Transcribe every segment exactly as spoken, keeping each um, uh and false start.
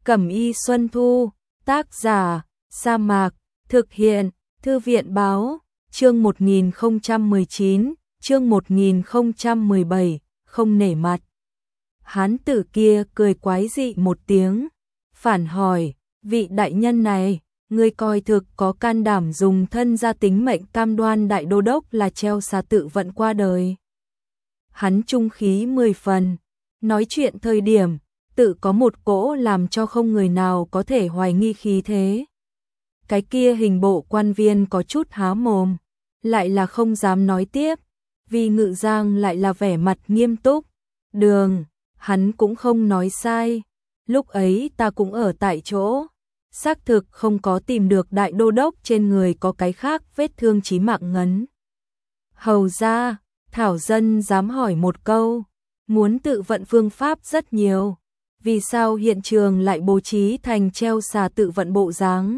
Cẩm y Xuân Thu, tác giả, Sa Mạc, thực hiện, Thư viện báo, chương một nghìn không trăm mười chín, chương một nghìn không trăm mười bảy, không nể mặt. Hán tử kia cười quái dị một tiếng, phản hỏi, vị đại nhân này, ngươi coi thực có can đảm dùng thân ra tính mệnh cam đoan đại đô đốc là treo xà tự vận qua đời. Hắn trung khí mười phần, nói chuyện thời điểm, tự có một cỗ làm cho không người nào có thể hoài nghi khí thế. Cái kia hình bộ quan viên có chút há mồm, lại là không dám nói tiếp, vì Ngự Giang lại là vẻ mặt nghiêm túc. Đường, hắn cũng không nói sai, lúc ấy ta cũng ở tại chỗ, xác thực không có tìm được đại đô đốc trên người có cái khác vết thương chí mạng ngấn. Hầu ra, Thảo dân dám hỏi một câu, muốn tự vận phương pháp rất nhiều, vì sao hiện trường lại bố trí thành treo xà tự vận bộ dáng?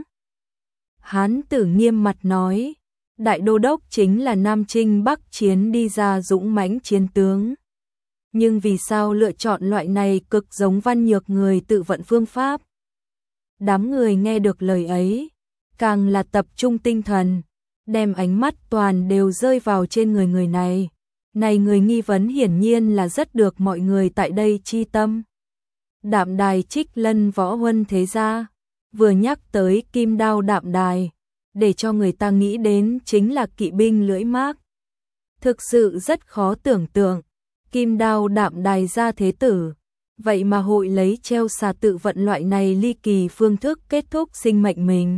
Hán tử nghiêm mặt nói, đại đô đốc chính là Nam Trinh Bắc chiến đi ra dũng mãnh chiến tướng. Nhưng vì sao lựa chọn loại này cực giống văn nhược người tự vận phương pháp? Đám người nghe được lời ấy, càng là tập trung tinh thần, đem ánh mắt toàn đều rơi vào trên người người này. Này người nghi vấn hiển nhiên là rất được mọi người tại đây chi tâm. Đạm đài Trích Lân võ huân thế gia, vừa nhắc tới kim đao đạm đài, để cho người ta nghĩ đến chính là kỵ binh lưỡi mác. Thực sự rất khó tưởng tượng, kim đao đạm đài gia thế tử, vậy mà hội lấy treo xà tự vận loại này ly kỳ phương thức kết thúc sinh mệnh mình.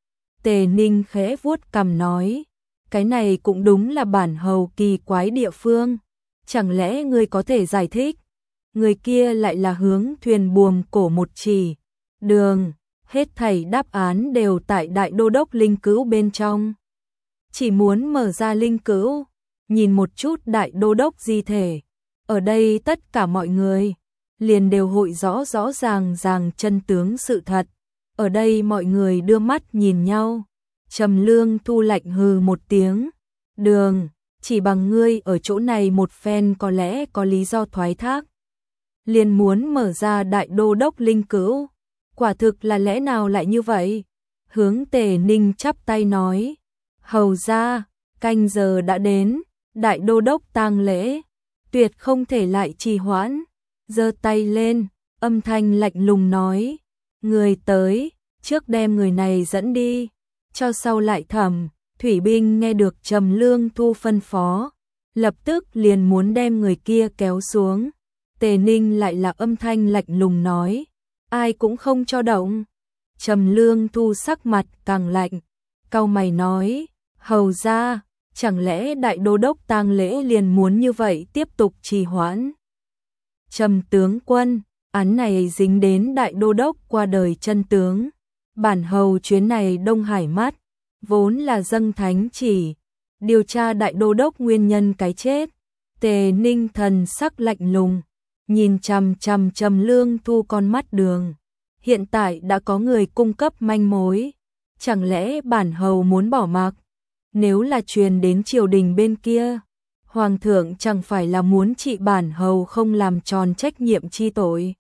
Tề Ninh khẽ vuốt cằm nói, cái này cũng đúng là bản hầu kỳ quái địa phương, chẳng lẽ ngươi có thể giải thích? Người kia lại là hướng thuyền buồm cổ một chỉ, đường, hết thảy đáp án đều tại đại đô đốc linh cữu bên trong. Chỉ muốn mở ra linh cữu, nhìn một chút đại đô đốc di thể, ở đây tất cả mọi người liền đều hội rõ rõ ràng ràng chân tướng sự thật. Ở đây mọi người đưa mắt nhìn nhau, Trầm Lương Thu lạnh hừ một tiếng, đường, chỉ bằng ngươi ở chỗ này một phen có lẽ có lý do thoái thác. Liền muốn mở ra đại đô đốc linh cữu, quả thực là lẽ nào lại như vậy? Hướng Tề Ninh chắp tay nói, hầu ra, canh giờ đã đến, đại đô đốc tang lễ, tuyệt không thể lại trì hoãn. Giơ tay lên, âm thanh lạnh lùng nói, người tới, trước đem người này dẫn đi, cho sau lại thẩm. Thủy binh nghe được Trầm Lương Thu phân phó, lập tức liền muốn đem người kia kéo xuống. Tề Ninh lại là âm thanh lạnh lùng nói, ai cũng không cho động. Trầm Lương Thu sắc mặt càng lạnh, cau mày nói, hầu ra, chẳng lẽ đại đô đốc tang lễ liền muốn như vậy tiếp tục trì hoãn? Trầm tướng quân, án này dính đến đại đô đốc qua đời chân tướng. Bản hầu chuyến này Đông Hải mắt, vốn là dâng thánh chỉ, điều tra đại đô đốc nguyên nhân cái chết. Tề Ninh thần sắc lạnh lùng, nhìn chằm chằm Trầm Lương Thu con mắt đường. Hiện tại đã có người cung cấp manh mối, chẳng lẽ bản hầu muốn bỏ mặc? Nếu là truyền đến triều đình bên kia, hoàng thượng chẳng phải là muốn trị bản hầu không làm tròn trách nhiệm chi tội.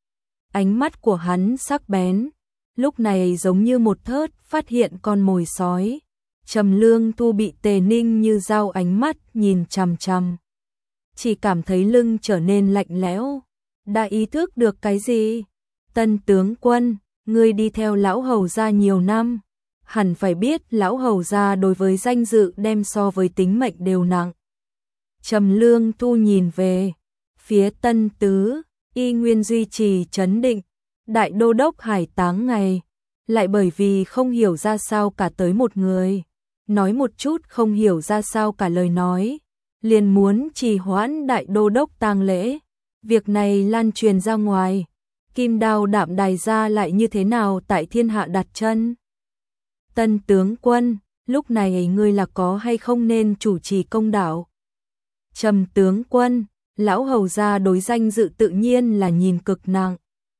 Ánh mắt của hắn sắc bén, lúc này giống như một thớt phát hiện con mồi sói. Trầm Lương Thu bị Tề Ninh như dao ánh mắt nhìn chằm chằm, chỉ cảm thấy lưng trở nên lạnh lẽo. Đã ý thức được cái gì? Tân tướng quân, ngươi đi theo lão hầu gia nhiều năm, hẳn phải biết lão hầu gia đối với danh dự đem so với tính mệnh đều nặng. Trầm Lương Thu nhìn về phía Tân tứ, y nguyên duy trì trấn định. Đại đô đốc hải táng ngày, lại bởi vì không hiểu ra sao cả tới một người, nói một chút không hiểu ra sao cả lời nói, liền muốn trì hoãn đại đô đốc tang lễ. Việc này lan truyền ra ngoài, kim đao đạm đài gia lại như thế nào tại thiên hạ đặt chân? Tân tướng quân, lúc này ngươi là có hay không nên chủ trì công đạo? Trầm tướng quân, lão hầu gia đối danh dự tự nhiên là nhìn cực nặng.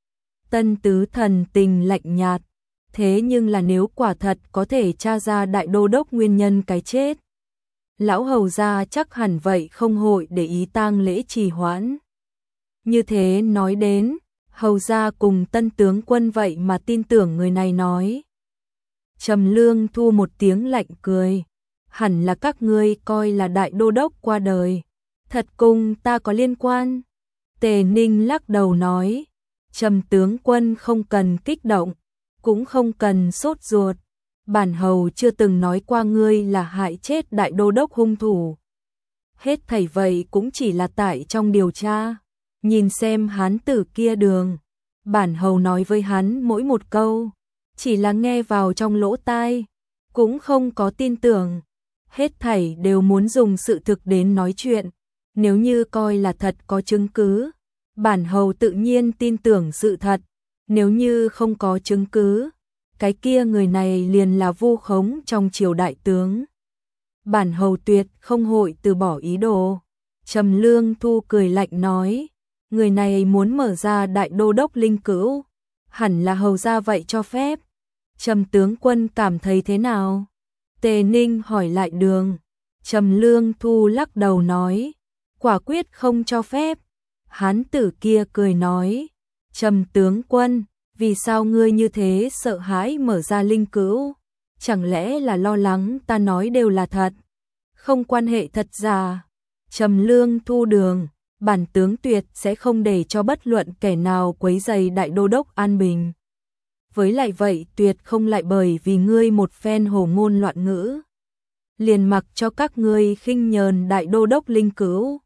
Tân tứ thần tình lạnh nhạt, thế nhưng là nếu quả thật có thể tra ra đại đô đốc nguyên nhân cái chết, lão hầu gia chắc hẳn vậy không hội để ý tang lễ trì hoãn. Như thế nói đến, Hầu gia cùng Tân tướng quân vậy mà tin tưởng người này nói. Trầm Lương Thu một tiếng lạnh cười, hẳn là các ngươi coi là đại đô đốc qua đời, thật cùng ta có liên quan. Tề Ninh lắc đầu nói, Trầm tướng quân không cần kích động, cũng không cần sốt ruột, bản hầu chưa từng nói qua ngươi là hại chết đại đô đốc hung thủ. Hết thảy vậy cũng chỉ là tại trong điều tra, nhìn xem hán tử kia đường, bản hầu nói với hắn mỗi một câu, chỉ là nghe vào trong lỗ tai, cũng không có tin tưởng, hết thảy đều muốn dùng sự thực đến nói chuyện, nếu như coi là thật có chứng cứ, bản hầu tự nhiên tin tưởng sự thật, nếu như không có chứng cứ, cái kia người này liền là vu khống trong triều đại tướng. Bản hầu tuyệt không hội từ bỏ ý đồ. Trầm Lương Thu cười lạnh nói, người này muốn mở ra đại đô đốc linh cữu, hẳn là hầu ra vậy cho phép. Trầm tướng quân cảm thấy thế nào? Tề Ninh hỏi lại đường. Trầm Lương Thu lắc đầu nói, quả quyết không cho phép. Hán tử kia cười nói, Trầm tướng quân, vì sao ngươi như thế sợ hãi mở ra linh cữu? Chẳng lẽ là lo lắng ta nói đều là thật? Không quan hệ thật giả. Trầm Lương Thu đường, bản tướng tuyệt sẽ không để cho bất luận kẻ nào quấy rầy đại đô đốc an bình. Với lại vậy tuyệt không lại bởi vì ngươi một phen hồ ngôn loạn ngữ, liền mặc cho các ngươi khinh nhờn đại đô đốc linh cữu.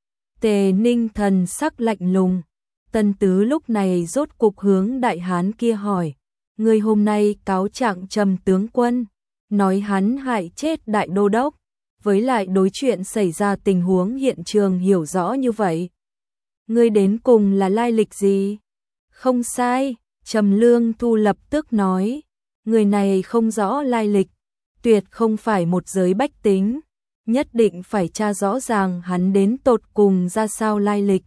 Tề Ninh thần sắc lạnh lùng. Tân tứ lúc này rốt cục hướng đại hán kia hỏi, ngươi hôm nay cáo trạng Trầm tướng quân, nói hắn hại chết đại đô đốc, với lại đối chuyện xảy ra tình huống hiện trường hiểu rõ như vậy. Ngươi đến cùng là lai lịch gì? Không sai, Trầm Lương Thu lập tức nói, người này không rõ lai lịch, tuyệt không phải một giới bách tính, nhất định phải tra rõ ràng hắn đến tột cùng ra sao lai lịch.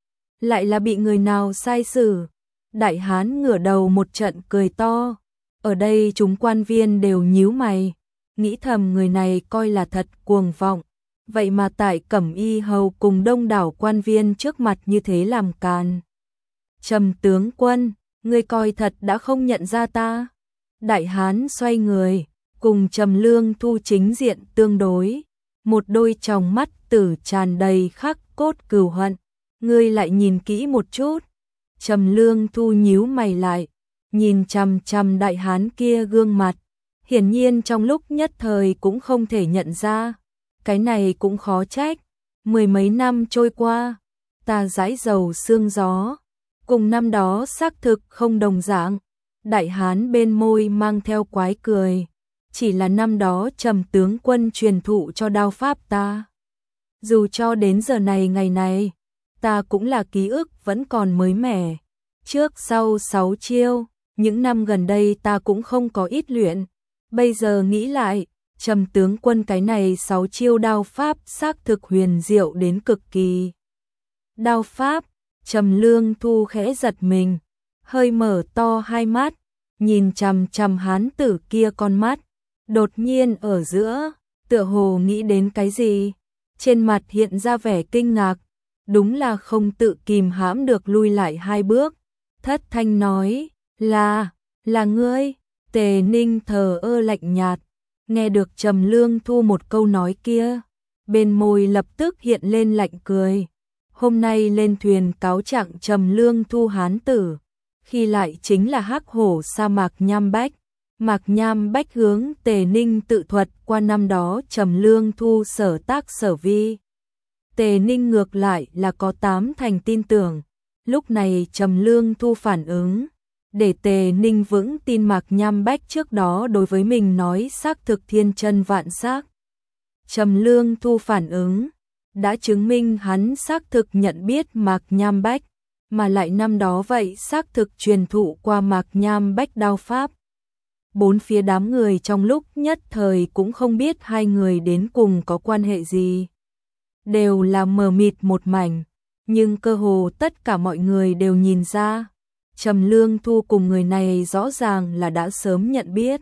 Lại là bị người nào sai xử? Đại hán ngửa đầu một trận cười to, ở đây chúng quan viên đều nhíu mày, nghĩ thầm người này coi là thật cuồng vọng, vậy mà tại Cẩm Y hầu cùng đông đảo quan viên trước mặt như thế làm càn. Trầm tướng quân, ngươi coi thật đã không nhận ra ta? Đại hán xoay người, cùng Trầm Lương Thu chính diện tương đối, một đôi tròng mắt tử tràn đầy khắc cốt cừu hận. Ngươi lại nhìn kỹ một chút. Trầm Lương Thu nhíu mày lại, nhìn chằm chằm đại hán kia gương mặt, hiển nhiên trong lúc nhất thời cũng không thể nhận ra, cái này cũng khó trách, mười mấy năm trôi qua, ta dãi dầu sương gió, cùng năm đó xác thực không đồng dạng. Đại hán bên môi mang theo quái cười, chỉ là năm đó Trầm tướng quân truyền thụ cho đao pháp ta, dù cho đến giờ này ngày này, ta cũng là ký ức vẫn còn mới mẻ. Trước sau sáu chiêu, những năm gần đây ta cũng không có ít luyện. Bây giờ nghĩ lại, Trầm tướng quân cái này sáu chiêu đao pháp xác thực huyền diệu đến cực kỳ. Đao pháp, Trầm Lương Thu khẽ giật mình, hơi mở to hai mắt, nhìn chằm chằm hán tử kia con mắt, đột nhiên ở giữa, tựa hồ nghĩ đến cái gì, trên mặt hiện ra vẻ kinh ngạc. Đúng là không tự kìm hãm được lui lại hai bước, thất thanh nói, là, là ngươi. Tề Ninh thờ ơ lạnh nhạt, nghe được Trầm Lương Thu một câu nói kia, bên môi lập tức hiện lên lạnh cười. Hôm nay lên thuyền cáo trạng Trầm Lương Thu hán tử, khi lại chính là hắc hổ sa mạc Nham Bách. Mạc Nham Bách hướng Tề Ninh tự thuật qua năm đó Trầm Lương Thu sở tác sở vi. Tề Ninh ngược lại là có tám thành tin tưởng. Lúc này Trầm Lương Thu phản ứng, để Tề Ninh vững tin Mạc Nham Bách trước đó đối với mình nói xác thực thiên chân vạn xác. Trầm Lương Thu phản ứng, đã chứng minh hắn xác thực nhận biết Mạc Nham Bách, mà lại năm đó vậy xác thực truyền thụ qua Mạc Nham Bách đao pháp. Bốn phía đám người trong lúc nhất thời cũng không biết hai người đến cùng có quan hệ gì. Đều là mờ mịt một mảnh, nhưng cơ hồ tất cả mọi người đều nhìn ra, Trầm Lương Thu cùng người này rõ ràng là đã sớm nhận biết.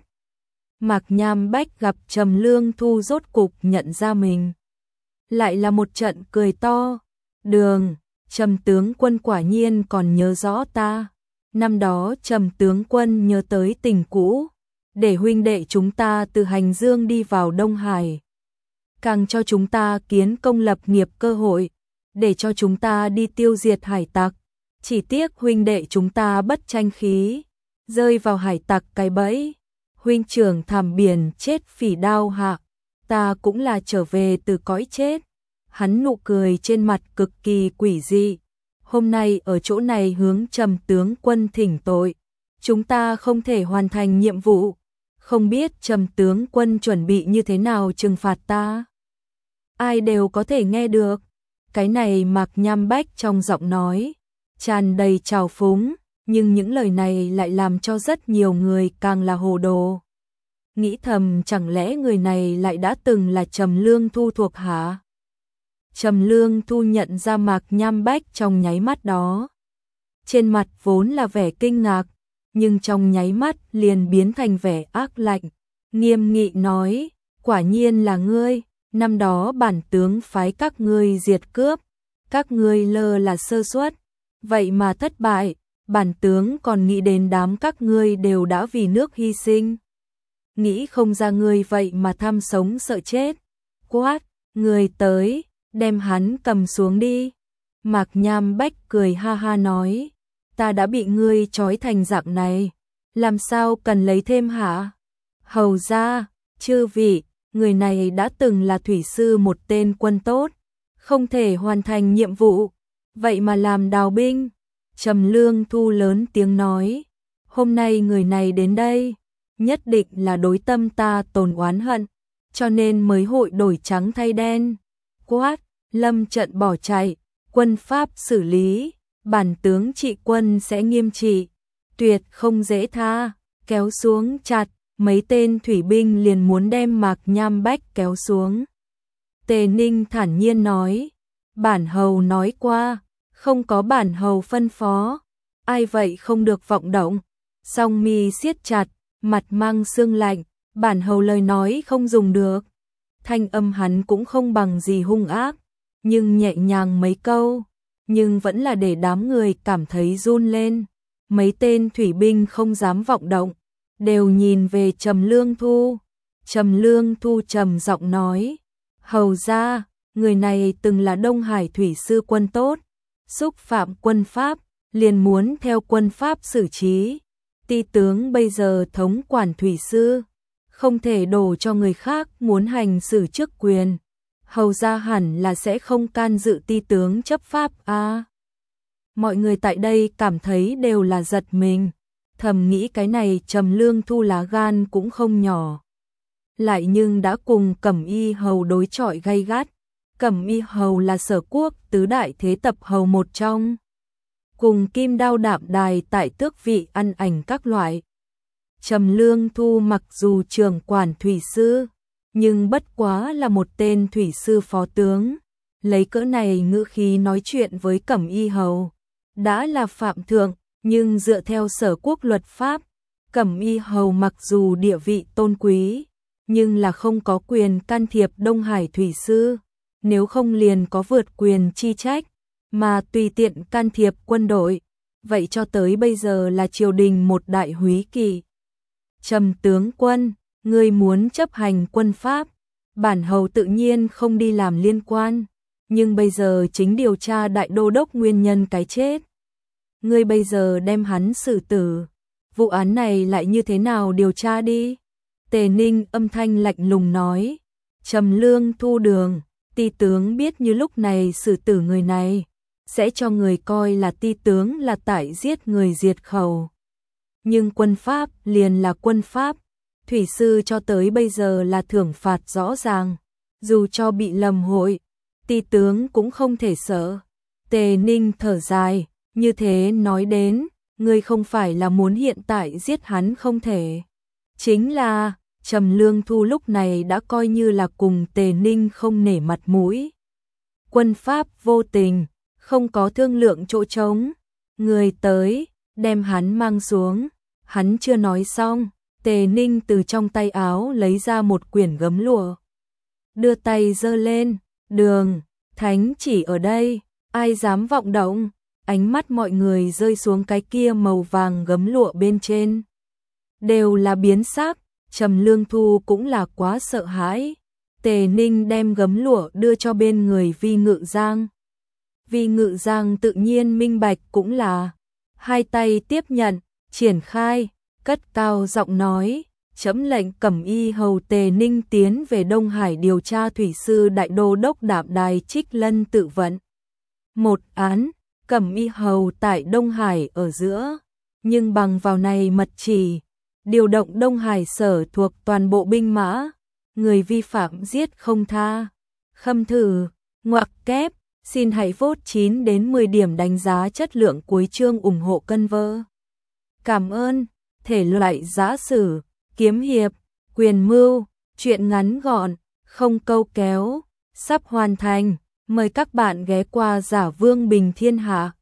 Mạc Nham Bách gặp Trầm Lương Thu rốt cục nhận ra mình, lại là một trận cười to. Đường, Trầm tướng quân quả nhiên còn nhớ rõ ta. Năm đó Trầm tướng quân nhớ tới tình cũ, để huynh đệ chúng ta từ Hành Dương đi vào Đông Hải, càng cho chúng ta kiến công lập nghiệp cơ hội, để cho chúng ta đi tiêu diệt hải tặc. Chỉ tiếc huynh đệ chúng ta bất tranh khí, rơi vào hải tặc cái bẫy. Huynh trưởng thảm biển chết phỉ đao hạ, ta cũng là trở về từ cõi chết. Hắn nụ cười trên mặt cực kỳ quỷ dị. Hôm nay ở chỗ này hướng Trầm tướng quân thỉnh tội, chúng ta không thể hoàn thành nhiệm vụ. Không biết Trầm tướng quân chuẩn bị như thế nào trừng phạt ta. Ai đều có thể nghe được. Cái này Mạc Nham Bách trong giọng nói tràn đầy trào phúng, nhưng những lời này lại làm cho rất nhiều người càng là hồ đồ. Nghĩ thầm chẳng lẽ người này lại đã từng là Trầm Lương Thu thuộc hạ? Trầm Lương Thu nhận ra Mạc Nham Bách trong nháy mắt đó. Trên mặt vốn là vẻ kinh ngạc, nhưng trong nháy mắt liền biến thành vẻ ác lạnh, nghiêm nghị nói, quả nhiên là ngươi, năm đó bản tướng phái các ngươi diệt cướp, các ngươi lơ là sơ suất, vậy mà thất bại, bản tướng còn nghĩ đến đám các ngươi đều đã vì nước hy sinh. Nghĩ không ra ngươi vậy mà tham sống sợ chết. Quát, ngươi tới, đem hắn cầm xuống đi. Mạc Nham Bách cười ha ha nói, ta đã bị ngươi trói thành dạng này, làm sao cần lấy thêm hả? Hầu ra, chư vị, người này đã từng là thủy sư một tên quân tốt, không thể hoàn thành nhiệm vụ, vậy mà làm đào binh. Trầm Lương Thu lớn tiếng nói, hôm nay người này đến đây, nhất định là đối tâm ta tồn oán hận, cho nên mới hội đổi trắng thay đen. Quát, lâm trận bỏ chạy, quân pháp xử lý, bản tướng trị quân sẽ nghiêm trị, tuyệt không dễ tha. Kéo xuống chặt, mấy tên thủy binh liền muốn đem Mạc Nham Bách kéo xuống. Tề Ninh thản nhiên nói, bản hầu nói qua, không có bản hầu phân phó, ai vậy không được vọng động. Song mi siết chặt, mặt mang sương lạnh, bản hầu lời nói không dùng được. Thanh âm hắn cũng không bằng gì hung ác, nhưng nhẹ nhàng mấy câu, nhưng vẫn là để đám người cảm thấy run lên. Mấy tên thủy binh không dám vọng động, đều nhìn về Trầm Lương Thu. Trầm Lương Thu trầm giọng nói, hầu ra, người này từng là Đông Hải thủy sư quân tốt, xúc phạm quân pháp, liền muốn theo quân pháp xử trí. Ti tướng bây giờ thống quản thủy sư, không thể đổ cho người khác muốn hành xử chức quyền. Hầu ra hẳn là sẽ không can dự ti tướng chấp pháp a. À, mọi người tại đây cảm thấy đều là giật mình, thầm nghĩ cái này Trầm Lương Thu lá gan cũng không nhỏ. Lại nhưng đã cùng Cẩm Y hầu đối chọi gay gắt. Cẩm Y hầu là Sở Quốc tứ đại thế tập hầu một trong, cùng Kim Đao Đạm Đài tại tước vị ăn ảnh các loại. Trầm Lương Thu mặc dù trưởng quản thủy sư, nhưng bất quá là một tên thủy sư phó tướng, lấy cỡ này ngữ khí nói chuyện với Cẩm Y hầu, đã là phạm thượng, nhưng dựa theo Sở Quốc luật pháp, Cẩm Y hầu mặc dù địa vị tôn quý, nhưng là không có quyền can thiệp Đông Hải thủy sư, nếu không liền có vượt quyền chi trách, mà tùy tiện can thiệp quân đội, vậy cho tới bây giờ là triều đình một đại húy kỵ. Trầm tướng quân, ngươi muốn chấp hành quân pháp, bản hầu tự nhiên không đi làm liên quan, nhưng bây giờ chính điều tra đại đô đốc nguyên nhân cái chết. Ngươi bây giờ đem hắn xử tử, vụ án này lại như thế nào điều tra đi? Tề Ninh âm thanh lạnh lùng nói. Trầm Lương Thu đường, ti tướng biết như lúc này xử tử người này, sẽ cho người coi là ti tướng là tại giết người diệt khẩu. Nhưng quân pháp liền là quân pháp, thủy sư cho tới bây giờ là thưởng phạt rõ ràng, dù cho bị lầm hội, ti tướng cũng không thể sợ. Tề Ninh thở dài, như thế nói đến, ngươi không phải là muốn hiện tại giết hắn không thể. Chính là, Trầm Lương Thu lúc này đã coi như là cùng Tề Ninh không nể mặt mũi. Quân pháp vô tình, không có thương lượng chỗ trống. Người tới, đem hắn mang xuống. Hắn chưa nói xong, Tề Ninh từ trong tay áo lấy ra một quyển gấm lụa. Đưa tay giơ lên, đường, thánh chỉ ở đây. Ai dám vọng động? Ánh mắt mọi người rơi xuống cái kia màu vàng gấm lụa bên trên. Đều là biến sắc, Trầm Lương Thu cũng là quá sợ hãi. Tề Ninh đem gấm lụa đưa cho bên người Vi Ngự Giang. Vi Ngự Giang tự nhiên minh bạch cũng là. Hai tay tiếp nhận, triển khai, cất cao giọng nói. Chấm lệnh Cẩm Y hầu Tề Ninh tiến về Đông Hải điều tra thủy sư đại đô đốc Đạm Đài Trích Lân tự vận. Một án, Cẩm Y hầu tại Đông Hải ở giữa, nhưng bằng vào này mật chỉ, điều động Đông Hải sở thuộc toàn bộ binh mã, người vi phạm giết không tha. Khâm thử, ngoặc kép, xin hãy vote chín đến mười điểm đánh giá chất lượng cuối chương ủng hộ cân vơ. Cảm ơn, thể loại giã sử, kiếm hiệp, quyền mưu, truyện ngắn gọn, không câu kéo, sắp hoàn thành. Mời các bạn ghé qua Giả Vương Bình Thiên Hạ.